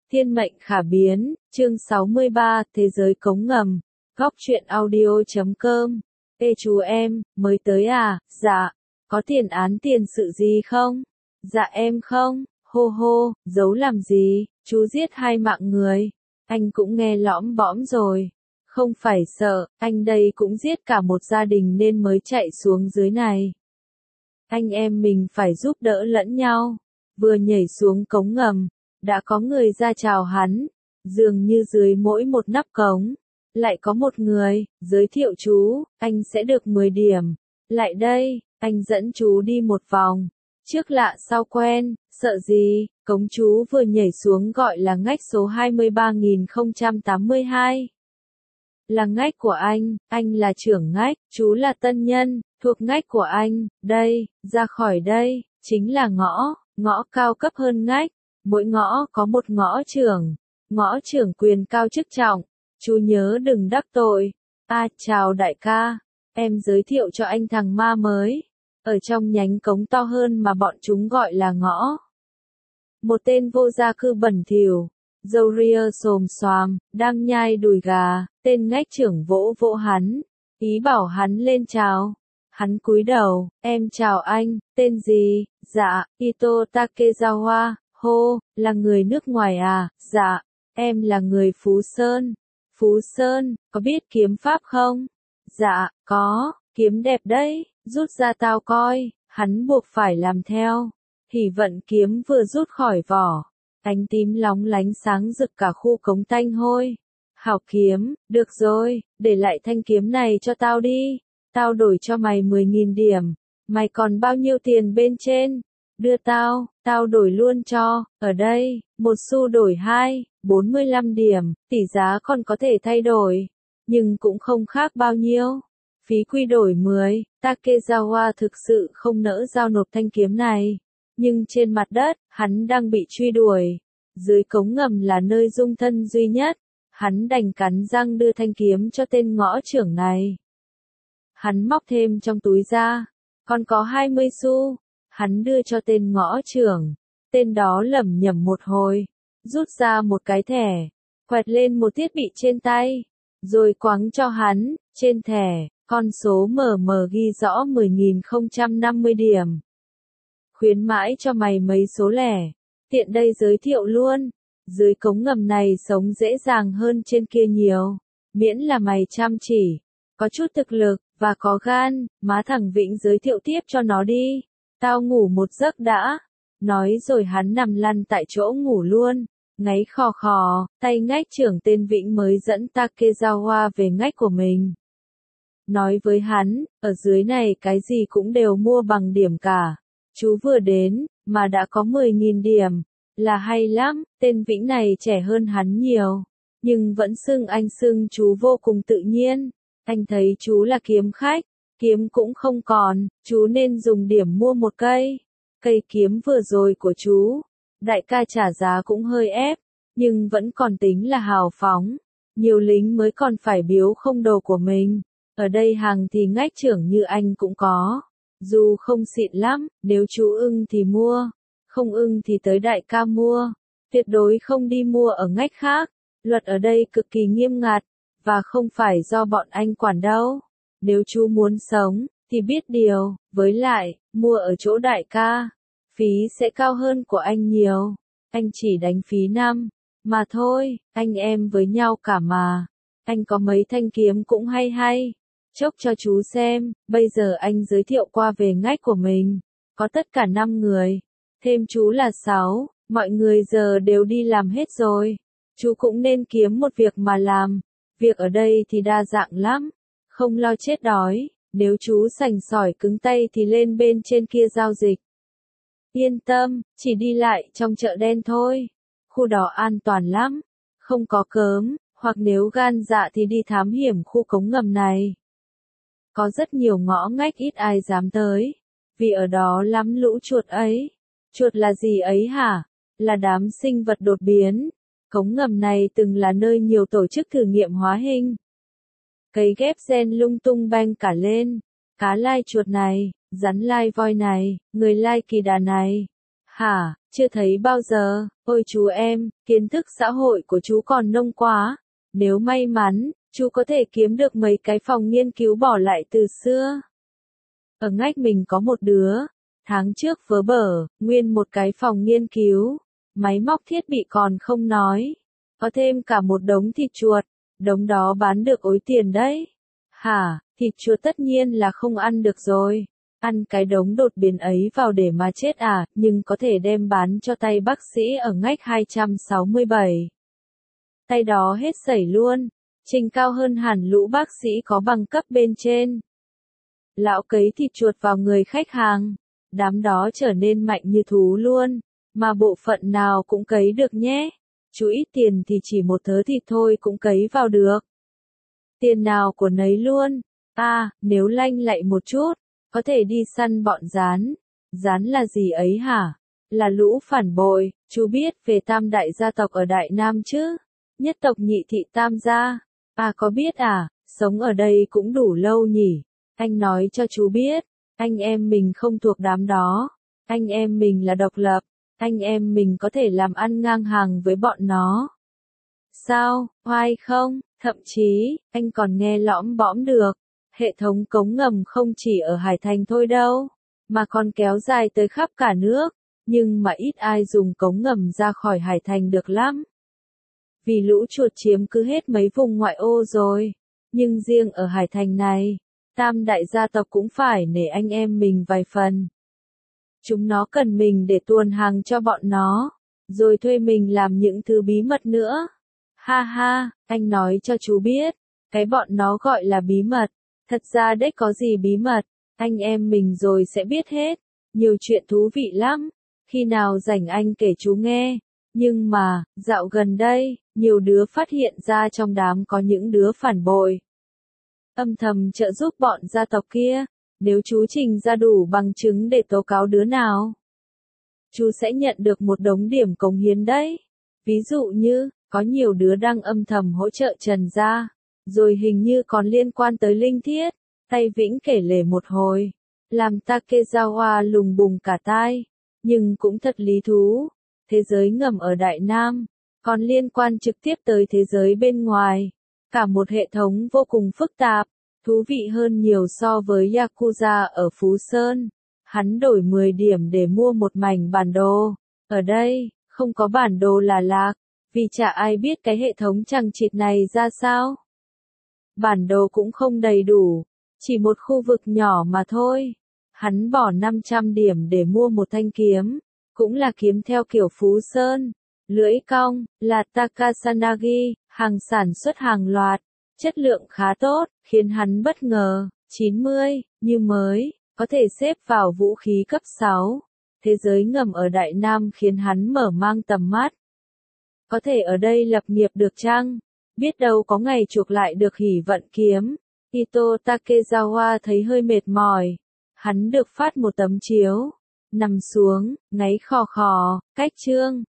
Thiên mệnh khả biến, chương 63, Thế giới cống ngầm, góc truyện audio.com. Ê chú em, mới tới à? Dạ. Có tiền án tiền sự gì không? Dạ em không. Hô hô, giấu làm gì? Chú giết 2 mạng người. Anh cũng nghe lõm bõm rồi. Không phải sợ, anh đây cũng giết cả một gia đình nên mới chạy xuống dưới này. Anh em mình phải giúp đỡ lẫn nhau. Vừa nhảy xuống cống ngầm, đã có người ra chào hắn, dường như dưới mỗi một nắp cống, lại có một người, giới thiệu chú, anh sẽ được 10 điểm. Lại đây, anh dẫn chú đi một vòng. Trước lạ sau quen, sợ gì, cống chú vừa nhảy xuống gọi là ngách số 23.082. Là ngách của anh là trưởng ngách, chú là tân nhân, thuộc ngách của anh, đây, ra khỏi đây, chính là ngõ cao cấp hơn ngách. Mỗi ngõ có một ngõ trưởng quyền cao chức trọng, chú nhớ đừng đắc tội. Chào đại ca, em giới thiệu cho anh thằng ma mới, ở trong nhánh cống to hơn mà bọn chúng gọi là ngõ. Một tên vô gia cư bẩn thỉu, râu ria xồm xoàm, đang nhai đùi gà, tên ngách trưởng vỗ vỗ hắn, ý bảo hắn lên chào. Hắn cúi đầu, em chào anh, tên gì? Dạ, Ito Takezawa. Hô, là người nước ngoài à? Dạ, em là người Phú Sơn. Phú Sơn, có biết kiếm pháp không? Dạ, có, kiếm đẹp đấy, rút ra tao coi. Hắn buộc phải làm theo. Hỉ vận kiếm vừa rút khỏi vỏ, ánh tím lóng lánh sáng rực cả khu cống tanh hôi. Hảo kiếm, được rồi, để lại thanh kiếm này cho tao đi. Tao đổi cho mày 10.000 điểm. Mày còn bao nhiêu tiền bên trên? Đưa tao đổi luôn cho, ở đây, 1 xu đổi 45 điểm, tỷ giá còn có thể thay đổi, nhưng cũng không khác bao nhiêu. Phí quy đổi 10, Takezawa thực sự không nỡ giao nộp thanh kiếm này. Nhưng trên mặt đất, hắn đang bị truy đuổi. Dưới cống ngầm là nơi dung thân duy nhất. Hắn đành cắn răng đưa thanh kiếm cho tên ngõ trưởng này. Hắn móc thêm trong túi ra, còn có 20 xu. Hắn đưa cho tên ngõ trưởng, tên đó lẩm nhẩm một hồi, rút ra một cái thẻ, quẹt lên một thiết bị trên tay, rồi quăng cho hắn. Trên thẻ, con số mờ ghi rõ 10.050 điểm. Khuyến mãi cho mày mấy số lẻ, tiện đây giới thiệu luôn, dưới cống ngầm này sống dễ dàng hơn trên kia nhiều, miễn là mày chăm chỉ, có chút thực lực, và có gan. Má thằng Vĩnh giới thiệu tiếp cho nó đi. Tao ngủ một giấc đã. Nói rồi hắn nằm lăn tại chỗ ngủ luôn. Ngáy khò khò, tay ngách trưởng tên Vĩnh mới dẫn Takezawa về ngách của mình. Nói với hắn, ở dưới này cái gì cũng đều mua bằng điểm cả. Chú vừa đến, mà đã có 10.000 điểm. Là hay lắm, tên Vĩnh này trẻ hơn hắn nhiều. Nhưng vẫn xưng chú vô cùng tự nhiên. Anh thấy chú là kiếm khách, kiếm cũng không còn, chú nên dùng điểm mua một cây. Cây kiếm vừa rồi của chú, đại ca trả giá cũng hơi ép, nhưng vẫn còn tính là hào phóng. Nhiều lính mới còn phải biếu không đồ của mình. Ở đây hàng thì ngách trưởng như anh cũng có. Dù không xịn lắm, nếu chú ưng thì mua, không ưng thì tới đại ca mua. Tuyệt đối không đi mua ở ngách khác. Luật ở đây cực kỳ nghiêm ngặt. Và không phải do bọn anh quản đâu. Nếu chú muốn sống, thì biết điều, với lại, mua ở chỗ đại ca, phí sẽ cao hơn của anh nhiều. Anh chỉ đánh phí 5, mà thôi, anh em với nhau cả mà. Anh có mấy thanh kiếm cũng hay. Chốc cho chú xem, bây giờ anh giới thiệu qua về ngách của mình. Có tất cả 5 người, thêm chú là 6, mọi người giờ đều đi làm hết rồi. Chú cũng nên kiếm một việc mà làm. Việc ở đây thì đa dạng lắm, không lo chết đói, nếu chú sành sỏi cứng tay thì lên bên trên kia giao dịch. Yên tâm, chỉ đi lại trong chợ đen thôi, khu đó an toàn lắm, không có cớm, hoặc nếu gan dạ thì đi thám hiểm khu cống ngầm này. Có rất nhiều ngõ ngách ít ai dám tới, vì ở đó lắm lũ chuột ấy. Chuột là gì ấy hả? Là đám sinh vật đột biến. Cống ngầm này từng là nơi nhiều tổ chức thử nghiệm hóa hình. Cấy ghép gen lung tung beng cả lên. Cá lai chuột này, rắn lai voi này, người lai kỳ đà này. Hả, chưa thấy bao giờ, ôi chú em, kiến thức xã hội của chú còn nông quá. Nếu may mắn, chú có thể kiếm được mấy cái phòng nghiên cứu bỏ lại từ xưa. Ở ngách mình có một đứa, tháng trước vớ bở, nguyên một cái phòng nghiên cứu, máy móc thiết bị còn không nói, có thêm cả một đống thịt chuột, đống đó bán được ối tiền đấy. Hả, thịt chuột tất nhiên là không ăn được rồi, ăn cái đống đột biến ấy vào để mà chết à, nhưng có thể đem bán cho tay bác sĩ ở ngách 267. Tay đó hết sẩy luôn, trình cao hơn hẳn lũ bác sĩ có bằng cấp bên trên. Lão cấy thịt chuột vào người khách hàng, đám đó trở nên mạnh như thú luôn, mà bộ phận nào cũng cấy được nhé. Chú ít tiền thì chỉ một thớ thịt thôi cũng cấy vào được. Tiền nào của nấy luôn. À, nếu lanh lạy một chút, có thể đi săn bọn gián. Gián là gì ấy hả? Là lũ phản bội, chú biết về tam đại gia tộc ở Đại Nam chứ? Nhất tộc Nhị thị tam gia. À có biết à, sống ở đây cũng đủ lâu nhỉ? Anh nói cho chú biết, anh em mình không thuộc đám đó. Anh em mình là độc lập, anh em mình có thể làm ăn ngang hàng với bọn nó. Sao, oai không? Thậm chí, anh còn nghe lõm bõm được. Hệ thống cống ngầm không chỉ ở Hải Thành thôi đâu, mà còn kéo dài tới khắp cả nước. Nhưng mà ít ai dùng cống ngầm ra khỏi Hải Thành được lắm. Vì lũ chuột chiếm cứ hết mấy vùng ngoại ô rồi. Nhưng riêng ở Hải Thành này, tam đại gia tộc cũng phải nể anh em mình vài phần. Chúng nó cần mình để tuồn hàng cho bọn nó, rồi thuê mình làm những thứ bí mật nữa. Ha ha, anh nói cho chú biết, cái bọn nó gọi là bí mật. Thật ra đấy có gì bí mật, anh em mình rồi sẽ biết hết. Nhiều chuyện thú vị lắm, khi nào rảnh anh kể chú nghe. Nhưng mà, dạo gần đây, nhiều đứa phát hiện ra trong đám có những đứa phản bội. Âm thầm trợ giúp bọn gia tộc kia, nếu chú trình ra đủ bằng chứng để tố cáo đứa nào, chú sẽ nhận được một đống điểm cống hiến đấy. Ví dụ như, có nhiều đứa đang âm thầm hỗ trợ Trần gia, rồi hình như còn liên quan tới Linh Thiết, tay Vĩnh kể lể một hồi, làm Takezawa lùng bùng cả tai, nhưng cũng thật lý thú, thế giới ngầm ở Đại Nam, còn liên quan trực tiếp tới thế giới bên ngoài, cả một hệ thống vô cùng phức tạp, thú vị hơn nhiều so với Yakuza ở Phú Sơn. Hắn đổi 10 điểm để mua một mảnh bản đồ, ở đây, không có bản đồ là lạc, vì chả ai biết cái hệ thống chằng chịt này ra sao. Bản đồ cũng không đầy đủ, chỉ một khu vực nhỏ mà thôi. Hắn bỏ 500 điểm để mua một thanh kiếm, cũng là kiếm theo kiểu Phú Sơn. Lưỡi cong, là Takasanagi, hàng sản xuất hàng loạt, chất lượng khá tốt, khiến hắn bất ngờ, 90, như mới, có thể xếp vào vũ khí cấp 6. Thế giới ngầm ở Đại Nam khiến hắn mở mang tầm mắt. Có thể ở đây lập nghiệp được chăng? Biết đâu có ngày chuộc lại được hỉ vận kiếm. Ito Takezawa thấy hơi mệt mỏi. Hắn được phát một tấm chiếu. Nằm xuống, ngáy khò khò, cách chương.